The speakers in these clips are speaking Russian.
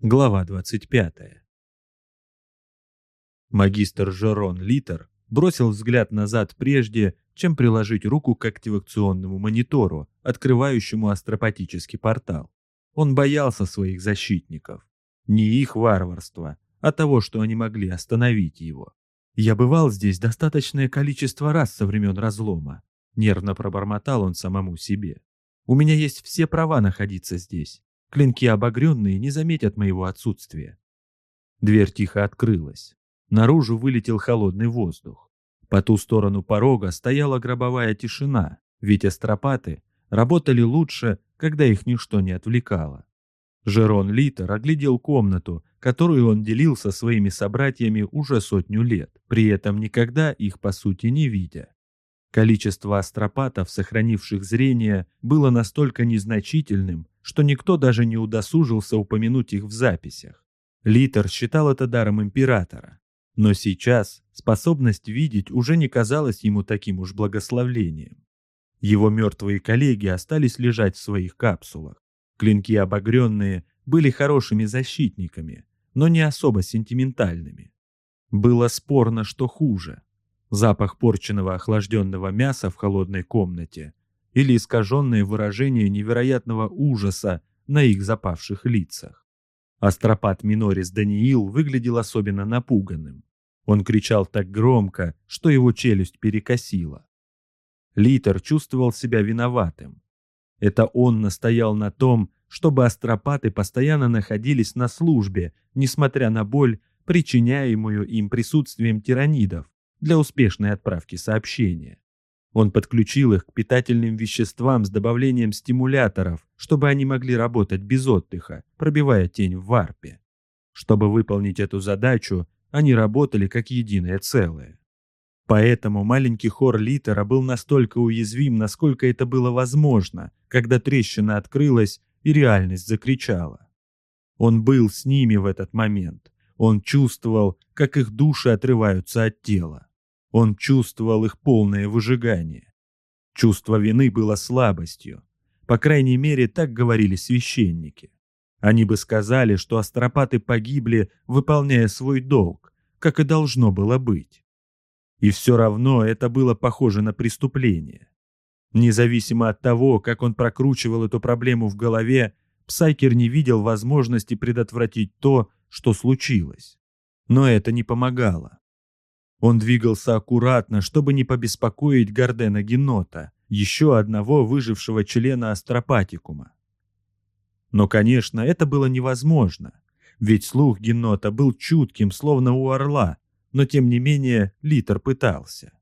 Глава 25. Магистр Жерон Литер бросил взгляд назад прежде, чем приложить руку к активационному монитору, открывающему астропатический портал. Он боялся своих защитников. Не их варварства, а того, что они могли остановить его. «Я бывал здесь достаточное количество раз со времен разлома», — нервно пробормотал он самому себе. «У меня есть все права находиться здесь. Клинки обогренные не заметят моего отсутствия». Дверь тихо открылась. Наружу вылетел холодный воздух. По ту сторону порога стояла гробовая тишина, ведь астропаты работали лучше, когда их ничто не отвлекало. Жерон Литер оглядел комнату, которую он делил со своими собратьями уже 100 лет, при этом никогда их по сути не видя. Количество астропатов, сохранивших зрение, было настолько незначительным, что никто даже не удосужился упомянуть их в записях. Литер считал это даром императора. Но сейчас способность видеть уже не казалась ему таким уж благословлением. Его мертвые коллеги остались лежать в своих капсулах. Клинки обогренные были хорошими защитниками, но не особо сентиментальными. Было спорно, что хуже. Запах порченного охлажденного мяса в холодной комнате или искаженное выражение невероятного ужаса на их запавших лицах. Астропат Минорис Даниил выглядел особенно напуганным. Он кричал так громко, что его челюсть перекосила. Литер чувствовал себя виноватым. Это он настоял на том, чтобы астропаты постоянно находились на службе, несмотря на боль, причиняемую им присутствием тиранидов, для успешной отправки сообщения. Он подключил их к питательным веществам с добавлением стимуляторов, чтобы они могли работать без отдыха, пробивая тень в варпе. Чтобы выполнить эту задачу, они работали как единое целое. Поэтому маленький хор Литера был настолько уязвим, насколько это было возможно, когда трещина открылась и реальность закричала. Он был с ними в этот момент. Он чувствовал, как их души отрываются от тела. Он чувствовал их полное выжигание. Чувство вины было слабостью. По крайней мере, так говорили священники. Они бы сказали, что астропаты погибли, выполняя свой долг, как и должно было быть. И все равно это было похоже на преступление. Независимо от того, как он прокручивал эту проблему в голове, Псайкер не видел возможности предотвратить то, что случилось. Но это не помогало. Он двигался аккуратно, чтобы не побеспокоить Гордена Генота, еще одного выжившего члена астропатикума. Но, конечно, это было невозможно, ведь слух Генота был чутким, словно у орла, но, тем не менее, Литер пытался.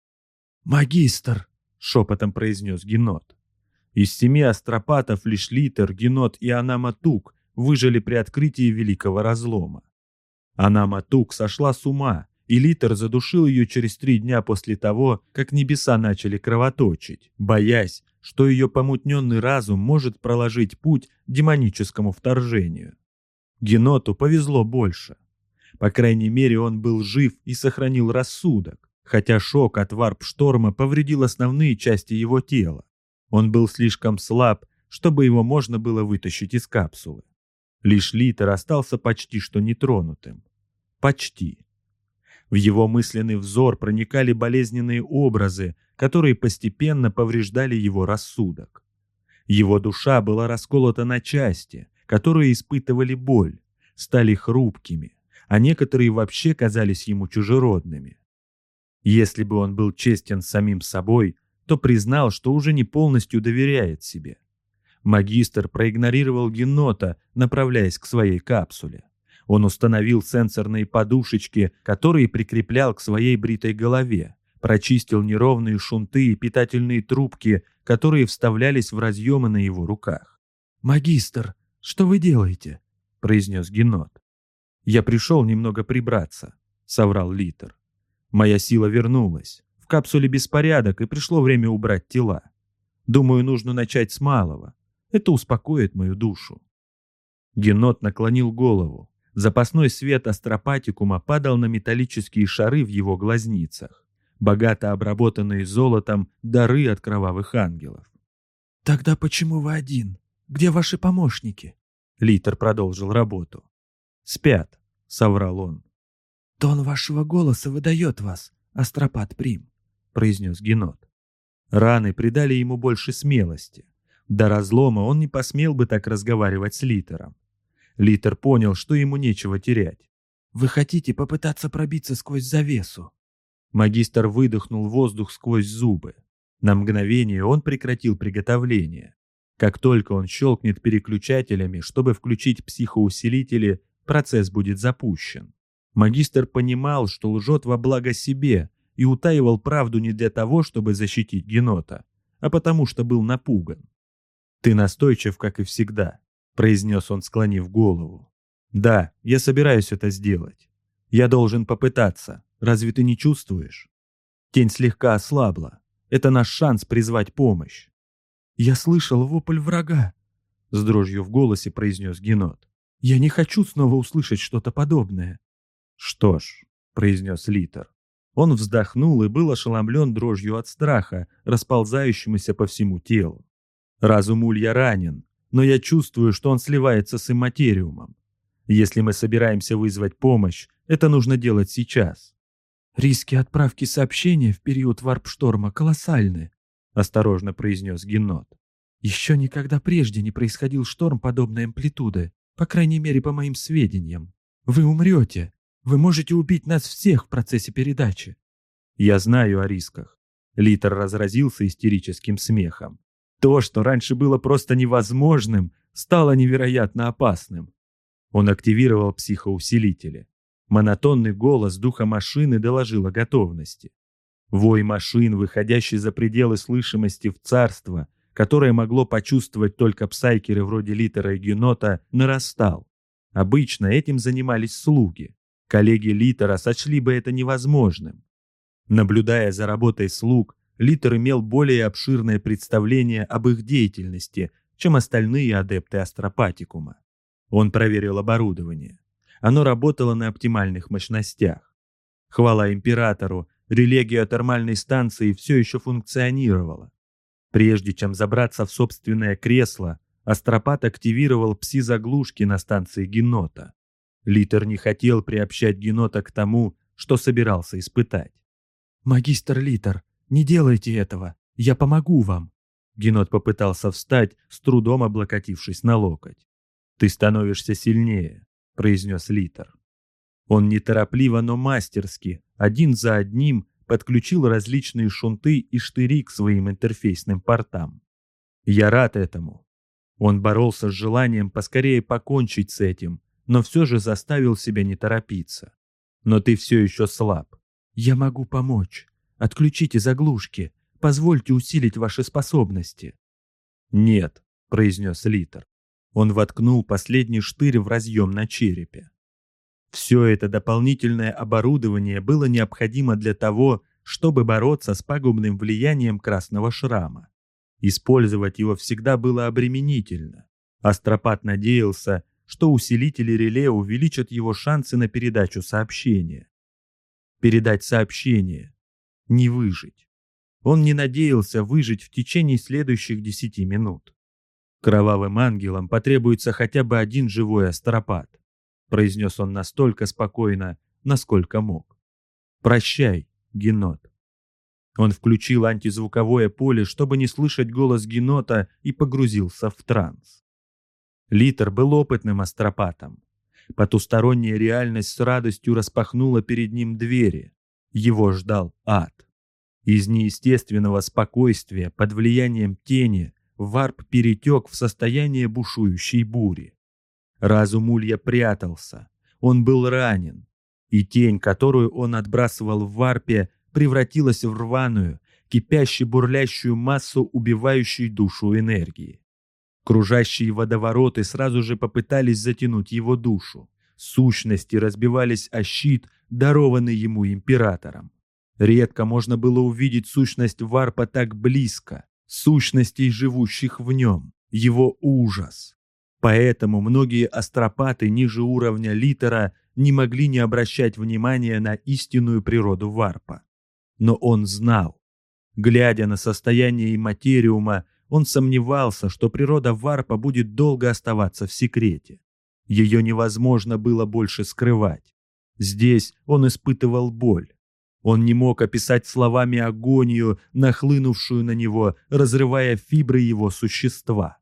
«Магистр!» — шепотом произнес Генот. Из 7 астропатов лишь Литер, Генот и Анама-Тук выжили при открытии Великого Разлома. Анама-Тук сошла с ума, и Литер задушил ее через 3 дня после того, как небеса начали кровоточить, боясь, что ее помутненный разум может проложить путь демоническому вторжению. Геноту повезло больше. По крайней мере, он был жив и сохранил рассудок, хотя шок от варп-шторма повредил основные части его тела. Он был слишком слаб, чтобы его можно было вытащить из капсулы. Лишь Литер остался почти что нетронутым. Почти. В его мысленный взор проникали болезненные образы, которые постепенно повреждали его рассудок. Его душа была расколота на части, которые испытывали боль, стали хрупкими, а некоторые вообще казались ему чужеродными. Если бы он был честен с самим собой, то признал, что уже не полностью доверяет себе. Магистр проигнорировал Генота, направляясь к своей капсуле. Он установил сенсорные подушечки, которые прикреплял к своей бритой голове, прочистил неровные шунты и питательные трубки, которые вставлялись в разъемы на его руках. «Магистр, что вы делаете?» — произнес Генот. «Я пришел немного прибраться», — соврал Литер. «Моя сила вернулась. В капсуле беспорядок, и пришло время убрать тела. Думаю, нужно начать с малого. Это успокоит мою душу». Генот наклонил голову. Запасной свет астропатикума падал на металлические шары в его глазницах, богато обработанные золотом дары от кровавых ангелов. «Тогда почему вы один? Где ваши помощники?» Литер продолжил работу. «Спят», — соврал он. «Тон вашего голоса выдает вас, Астропат Прим», — произнес Генот. Раны придали ему больше смелости. До разлома он не посмел бы так разговаривать с Литером. Литер понял, что ему нечего терять. «Вы хотите попытаться пробиться сквозь завесу?» Магистр выдохнул воздух сквозь зубы. На мгновение он прекратил приготовление. Как только он щелкнет переключателями, чтобы включить психоусилители, процесс будет запущен. Магистр понимал, что лжет во благо себе, и утаивал правду не для того, чтобы защитить Генота, а потому что был напуган. «Ты настойчив, как и всегда», — произнес он, склонив голову. «Да, я собираюсь это сделать. Я должен попытаться. Разве ты не чувствуешь? Тень слегка ослабла. Это наш шанс призвать помощь». «Я слышал вопль врага», — с дрожью в голосе произнес Генот. «Я не хочу снова услышать что-то подобное». «Что ж», — произнес Литер. Он вздохнул и был ошеломлен дрожью от страха, расползающемуся по всему телу. «Разум Улья ранен, но я чувствую, что он сливается с имматериумом. Если мы собираемся вызвать помощь, это нужно делать сейчас». «Риски отправки сообщения в период варп-шторма колоссальны», — осторожно произнес Генот. «Еще никогда прежде не происходил шторм подобной амплитуды, по крайней мере, по моим сведениям. Вы умрете. Вы можете убить нас всех в процессе передачи». «Я знаю о рисках». Литер разразился истерическим смехом. «То, что раньше было просто невозможным, стало невероятно опасным». Он активировал психоусилители. Монотонный голос духа машины доложил о готовности. Вой машин, выходящий за пределы слышимости в царство, которое могло почувствовать только псайкеры вроде Литера и Генота, нарастал. Обычно этим занимались слуги. Коллеги Литера сочли бы это невозможным. Наблюдая за работой слуг, Литер имел более обширное представление об их деятельности, чем остальные адепты астропатикума. Он проверил оборудование. Оно работало на оптимальных мощностях. Хвала императору, реле геотермальной станции все еще функционировало. Прежде чем забраться в собственное кресло, Астропат активировал пси-заглушки на станции Генота. Литер не хотел приобщать Генота к тому, что собирался испытать. «Магистр Литер, не делайте этого, я помогу вам». Генот попытался встать, с трудом облокотившись на локоть. «Ты становишься сильнее», — произнес Литер. Он неторопливо, но мастерски, один за одним, подключил различные шунты и штыри к своим интерфейсным портам. «Я рад этому». Он боролся с желанием поскорее покончить с этим, но все же заставил себя не торопиться. «Но ты все еще слаб». «Я могу помочь. Отключите заглушки. Позвольте усилить ваши способности». «Нет», — произнес Литер. Он воткнул последний штырь в разъем на черепе. Все это дополнительное оборудование было необходимо для того, чтобы бороться с пагубным влиянием красного шрама. Использовать его всегда было обременительно. Астропат надеялся, что усилители реле увеличат его шансы на передачу сообщения. Передать сообщение. Не выжить. Он не надеялся выжить в течение следующих 10 минут. «Кровавым ангелам потребуется хотя бы один живой астропат», произнес он настолько спокойно, насколько мог. «Прощай, Генот». Он включил антизвуковое поле, чтобы не слышать голос Генота, и погрузился в транс. Литер был опытным астропатом. Потусторонняя реальность с радостью распахнула перед ним двери. Его ждал ад. Из неестественного спокойствия под влиянием тени варп перетек в состояние бушующей бури. Разум Улья прятался. Он был ранен. И тень, которую он отбрасывал в варпе, превратилась в рваную, кипяще-бурлящую массу, убивающей душу энергии. Кружащие водовороты сразу же попытались затянуть его душу. Сущности разбивались о щит, дарованный ему императором. Редко можно было увидеть сущность варпа так близко, сущностей, живущих в нем, его ужас. Поэтому многие астропаты ниже уровня Литера не могли не обращать внимания на истинную природу варпа. Но он знал. Глядя на состояние имматериума, он сомневался, что природа варпа будет долго оставаться в секрете. Ее невозможно было больше скрывать. Здесь он испытывал боль. Он не мог описать словами агонию, нахлынувшую на него, разрывая фибры его существа.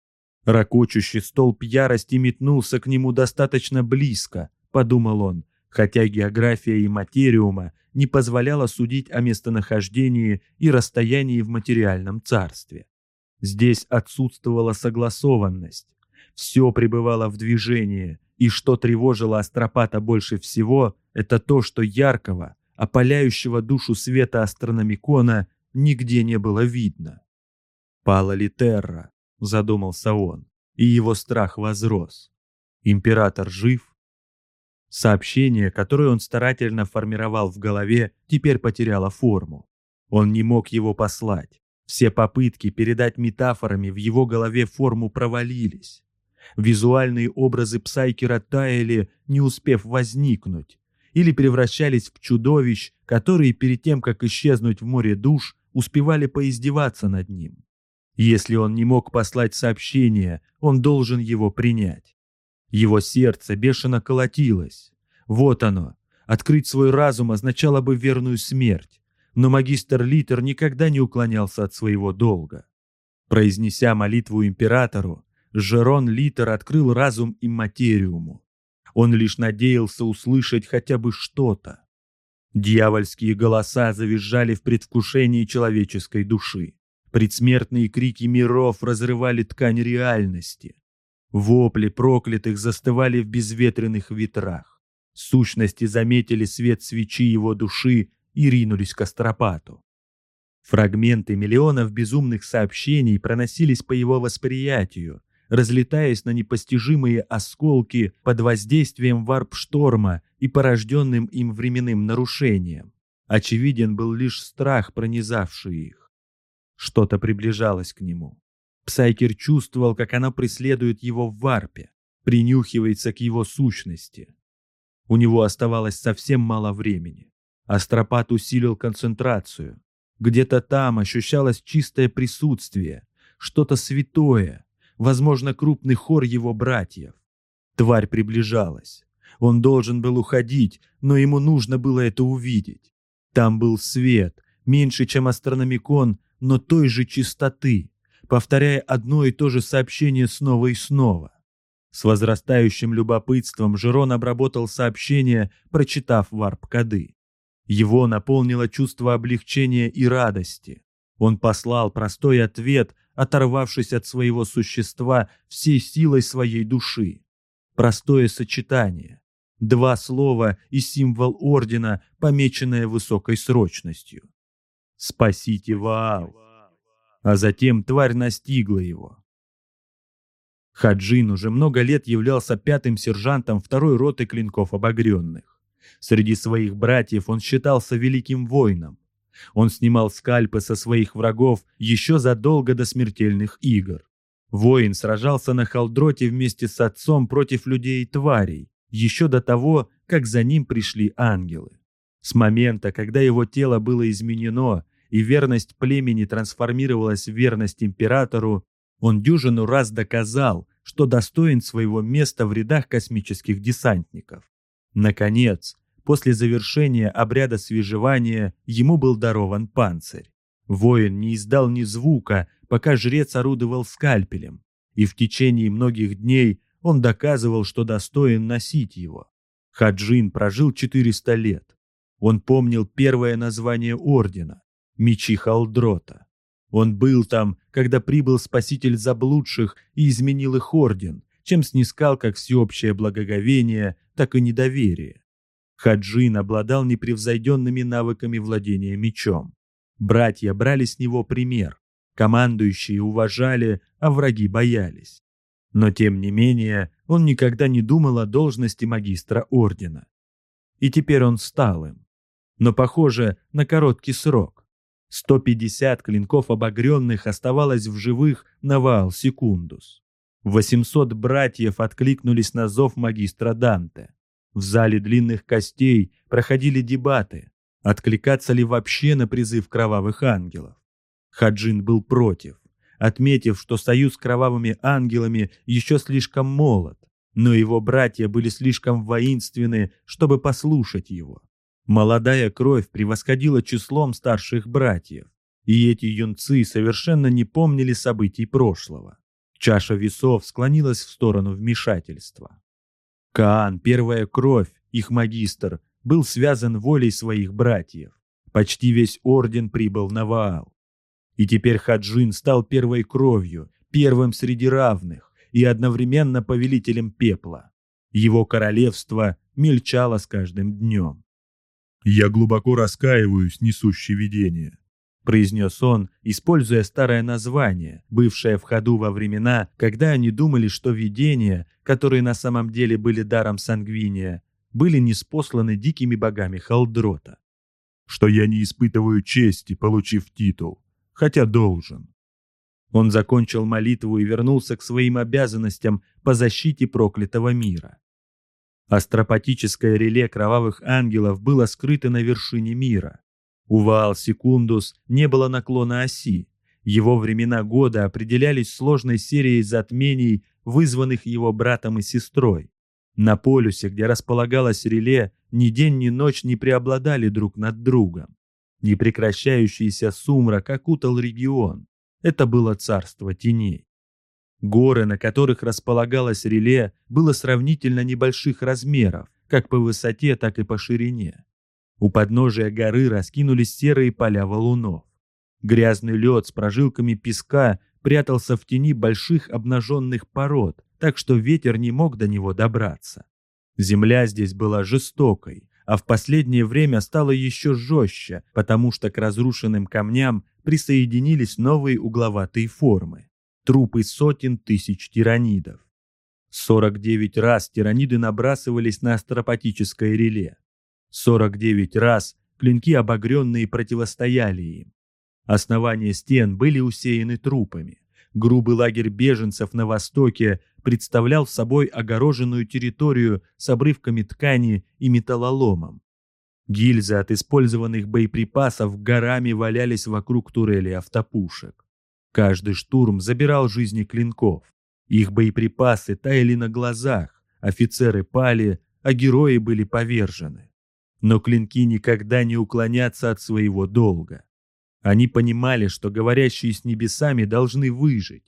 Рокочущий столб ярости метнулся к нему достаточно близко, подумал он, хотя география и материума не позволяла судить о местонахождении и расстоянии в материальном царстве. Здесь отсутствовала согласованность. Все пребывало в движении, и что тревожило астропата больше всего, это то, что яркого, опаляющего душу света астрономикона нигде не было видно. «Пала ли Терра?» — задумался он, и его страх возрос. «Император жив?» Сообщение, которое он старательно формировал в голове, теперь потеряло форму. Он не мог его послать. Все попытки передать метафорами в его голове форму провалились. Визуальные образы Псайкера таяли, не успев возникнуть, или превращались в чудовищ, которые перед тем, как исчезнуть в море душ, успевали поиздеваться над ним. Если он не мог послать сообщение, он должен его принять. Его сердце бешено колотилось. Вот оно. Открыть свой разум означало бы верную смерть, но магистр Литер никогда не уклонялся от своего долга. Произнеся молитву императору, Жерон Литер открыл разум имматериуму. Он лишь надеялся услышать хотя бы что-то. Дьявольские голоса завизжали в предвкушении человеческой души. Предсмертные крики миров разрывали ткань реальности. Вопли проклятых застывали в безветренных ветрах. Сущности заметили свет свечи его души и ринулись к астропату. Фрагменты миллионов безумных сообщений проносились по его восприятию, разлетаясь на непостижимые осколки под воздействием варп-шторма и порожденным им временным нарушением. Очевиден был лишь страх, пронизавший их. Что-то приближалось к нему. Псайкер чувствовал, как оно преследует его в варпе, принюхивается к его сущности. У него оставалось совсем мало времени. Астропат усилил концентрацию. Где-то там ощущалось чистое присутствие, что-то святое, возможно, крупный хор его братьев. Тварь приближалась. Он должен был уходить, но ему нужно было это увидеть. Там был свет, меньше, чем астрономикон, но той же чистоты, повторяя одно и то же сообщение снова и снова. С возрастающим любопытством Жерон обработал сообщение, прочитав варп-коды. Его наполнило чувство облегчения и радости. Он послал простой ответ, оторвавшись от своего существа всей силой своей души. Простое сочетание. 2 слова и символ ордена, помеченное высокой срочностью. «Спасите Ваал!» А затем тварь настигла его. Хаджин уже много лет являлся 5-м сержантом 2-й роты клинков обогренных. Среди своих братьев он считался великим воином. Он снимал скальпы со своих врагов еще задолго до смертельных игр. Воин сражался на Халдроте вместе с отцом против людей и тварей, еще до того, как за ним пришли ангелы. С момента, когда его тело было изменено, и верность племени трансформировалась в верность императору, он дюжину раз доказал, что достоин своего места в рядах космических десантников. Наконец, после завершения обряда свежевания ему был дарован панцирь. Воин не издал ни звука, пока жрец орудовал скальпелем, и в течение многих дней он доказывал, что достоин носить его. Хаджин прожил 400 лет. Он помнил первое название ордена — Мечи Халдрота. Он был там, когда прибыл спаситель заблудших и изменил их орден, чем снискал как всеобщее благоговение, так и недоверие. Хаджин обладал непревзойденными навыками владения мечом. Братья брали с него пример. Командующие уважали, а враги боялись. Но тем не менее, он никогда не думал о должности магистра ордена. И теперь он стал им. Но, похоже, на короткий срок. 150 клинков обогренных оставалось в живых на Ваал-Секундус. 800 братьев откликнулись на зов магистра Данте. В зале длинных костей проходили дебаты, откликаться ли вообще на призыв кровавых ангелов. Хаджин был против, отметив, что союз с кровавыми ангелами еще слишком молод. Но его братья были слишком воинственны, чтобы послушать его. Молодая кровь превосходила числом старших братьев, и эти юнцы совершенно не помнили событий прошлого. Чаша весов склонилась в сторону вмешательства. Каан, первая кровь, их магистр, был связан волей своих братьев. Почти весь орден прибыл на Ваал. И теперь Хаджин стал первой кровью, первым среди равных и одновременно повелителем пепла. Его королевство мельчало с каждым днем. «Я глубоко раскаиваюсь, несущий видение», — произнес он, используя старое название, бывшее в ходу во времена, когда они думали, что видения, которые на самом деле были даром Сангвиния, были ниспосланы дикими богами Халдрота. «Что я не испытываю чести, получив титул, хотя должен». Он закончил молитву и вернулся к своим обязанностям по защите проклятого мира. Астропатическое реле кровавых ангелов было скрыто на вершине мира. У Ваал-Секундус не было наклона оси. Его времена года определялись сложной серией затмений, вызванных его братом и сестрой. На полюсе, где располагалось реле, ни день, ни ночь не преобладали друг над другом. Непрекращающийся сумрак окутал регион. Это было царство теней. Горы, на которых располагалось реле, было сравнительно небольших размеров, как по высоте, так и по ширине. У подножия горы раскинулись серые поля валунов. Грязный лед с прожилками песка прятался в тени больших обнаженных пород, так что ветер не мог до него добраться. Земля здесь была жестокой, а в последнее время стала еще жестче, потому что к разрушенным камням присоединились новые угловатые формы. Трупы сотен тысяч тиранидов. 49 раз тираниды набрасывались на астропатическое реле. 49 раз клинки обогренные противостояли им. Основания стен были усеяны трупами. Грубый лагерь беженцев на востоке представлял собой огороженную территорию с обрывками ткани и металлоломом. Гильзы от использованных боеприпасов горами валялись вокруг турелей автопушек. Каждый штурм забирал жизни клинков. Их боеприпасы таяли на глазах, офицеры пали, а герои были повержены. Но клинки никогда не уклонятся от своего долга. Они понимали, что говорящие с небесами должны выжить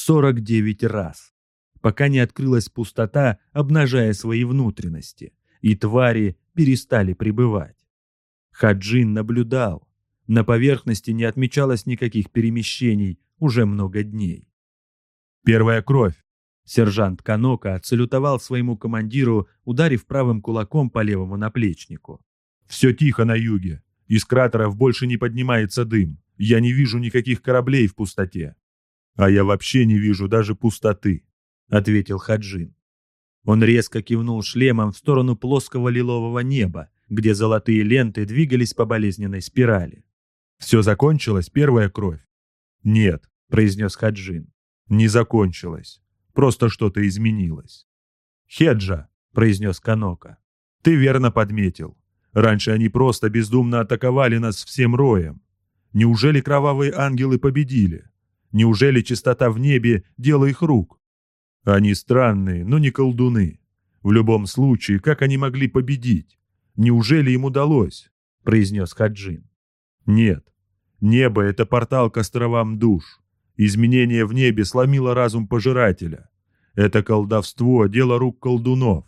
49 раз, пока не открылась пустота, обнажая свои внутренности, и твари перестали пребывать. Хаджин наблюдал. На поверхности не отмечалось никаких перемещений уже много дней. «Первая кровь!» Сержант Канока отсалютовал своему командиру, ударив правым кулаком по левому наплечнику. «Все тихо на юге. Из кратеров больше не поднимается дым. Я не вижу никаких кораблей в пустоте». «А я вообще не вижу даже пустоты», — ответил Хаджин. Он резко кивнул шлемом в сторону плоского лилового неба, где золотые ленты двигались по болезненной спирали. «Все закончилось, первая кровь?» «Нет», — произнес Хаджин. «Не закончилось. Просто что-то изменилось». «Хеджа», — произнес Канока. «Ты верно подметил. Раньше они просто бездумно атаковали нас всем роем. Неужели кровавые ангелы победили? Неужели чистота в небе — дело их рук? Они странные, но не колдуны. В любом случае, как они могли победить? Неужели им удалось?» — произнес Хаджин. «Нет. Небо — это портал к островам душ. Изменение в небе сломило разум пожирателя. Это колдовство — дело рук колдунов».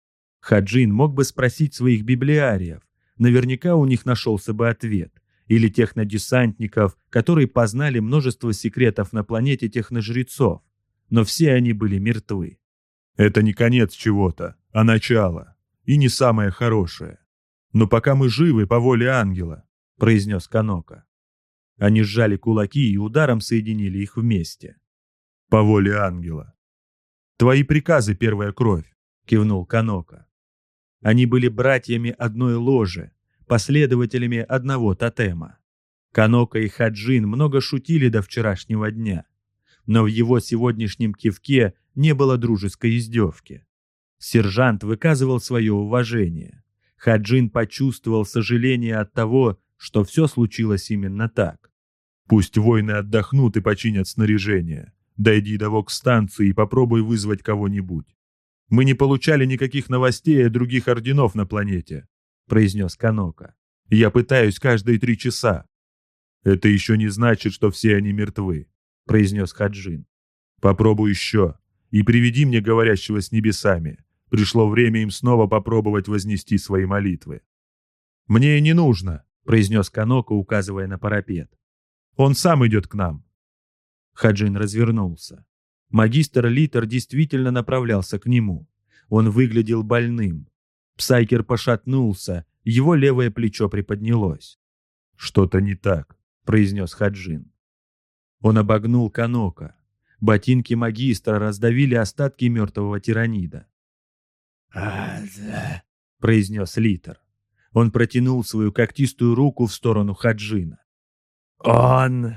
Хаджин мог бы спросить своих библиариев. Наверняка у них нашелся бы ответ. Или технодесантников, которые познали множество секретов на планете техножрецов. Но все они были мертвы. «Это не конец чего-то, а начало. И не самое хорошее. Но пока мы живы по воле ангела», — произнес Канока. Они сжали кулаки и ударом соединили их вместе. «По воле ангела». «Твои приказы, первая кровь», — кивнул Канока. Они были братьями одной ложи, последователями одного тотема. Канока и Хаджин много шутили до вчерашнего дня. Но в его сегодняшнем кивке не было дружеской издевки. Сержант выказывал свое уважение. Хаджин почувствовал сожаление от того, что все случилось именно так. «Пусть воины отдохнут и починят снаряжение. Дойди до вокстанции и попробуй вызвать кого-нибудь». Мы не получали никаких новостей о других орденов на планете», — произнес Канока. «Я пытаюсь каждые 3 часа». «Это еще не значит, что все они мертвы», — произнес Хаджин. «Попробуй еще и приведи мне говорящего с небесами. Пришло время им снова попробовать вознести свои молитвы». «Мне и не нужно», — произнес Канока, указывая на парапет. «Он сам идет к нам». Хаджин развернулся. Магистр Литер действительно направлялся к нему. Он выглядел больным. Псайкер пошатнулся, его левое плечо приподнялось. «Что-то не так», — произнес Хаджин. Он обогнул Канока. Ботинки магистра раздавили остатки мертвого тиранида. «Аза», — произнес Литер. Он протянул свою когтистую руку в сторону Хаджина. «Он!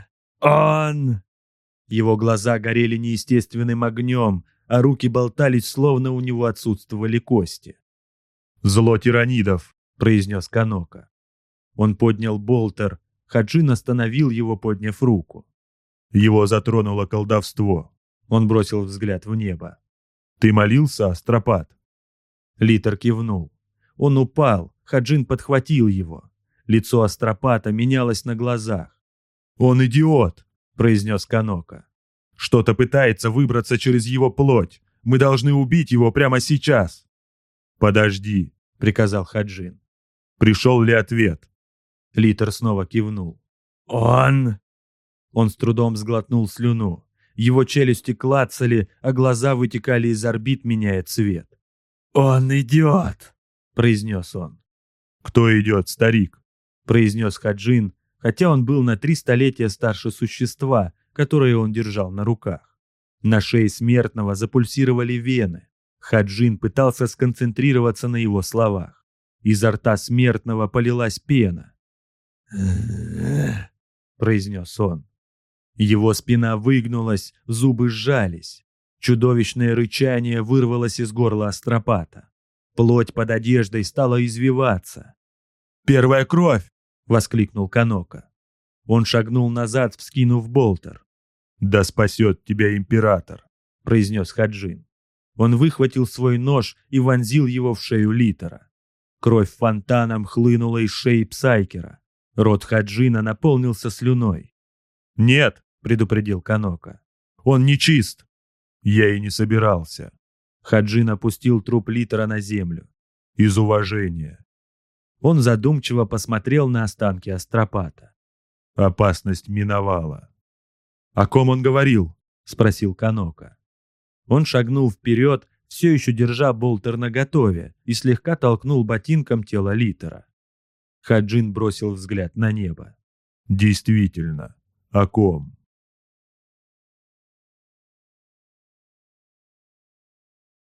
Его глаза горели неестественным огнем, а руки болтались, словно у него отсутствовали кости. «Зло тиранидов», — произнес Канока. Он поднял болтер. Хаджин остановил его, подняв руку. «Его затронуло колдовство». Он бросил взгляд в небо. «Ты молился, Астропат?» Литер кивнул. Он упал, Хаджин подхватил его. Лицо Астропата менялось на глазах. «Он идиот», — произнес Канока. «Что-то пытается выбраться через его плоть. Мы должны убить его прямо сейчас». «Подожди», — приказал Хаджин. «Пришел ли ответ?» Литер снова кивнул. «Он...» Он с трудом сглотнул слюну. Его челюсти клацали, а глаза вытекали из орбит, меняя цвет. «Он идет», — произнес он. «Кто идет, старик?» — произнес Хаджин, хотя он был на 3 столетия старше существа, которое он держал на руках. На шее смертного запульсировали вены. Хаджин пытался сконцентрироваться на его словах. Изо рта смертного полилась пена. «Произнес он. Его спина выгнулась, зубы сжались. Чудовищное рычание вырвалось из горла Астропата. Плоть под одеждой стала извиваться. «Первая кровь!» — воскликнул Канока. Он шагнул назад, вскинув болтер. «Да спасет тебя император!» — произнес Хаджин. Он выхватил свой нож и вонзил его в шею Литера. Кровь фонтаном хлынула из шеи Псайкера. Рот Хаджина наполнился слюной. «Нет!» — предупредил Канока. «Он нечист!» «Я и не собирался». Хаджин опустил труп Литера на землю. «Из уважения». Он задумчиво посмотрел на останки Астропата. «Опасность миновала». «О ком он говорил?» — спросил Канока. Он шагнул вперед, все еще держа болтер наготове, и слегка толкнул ботинком тело Литера. Хаджин бросил взгляд на небо. «Действительно, о ком?»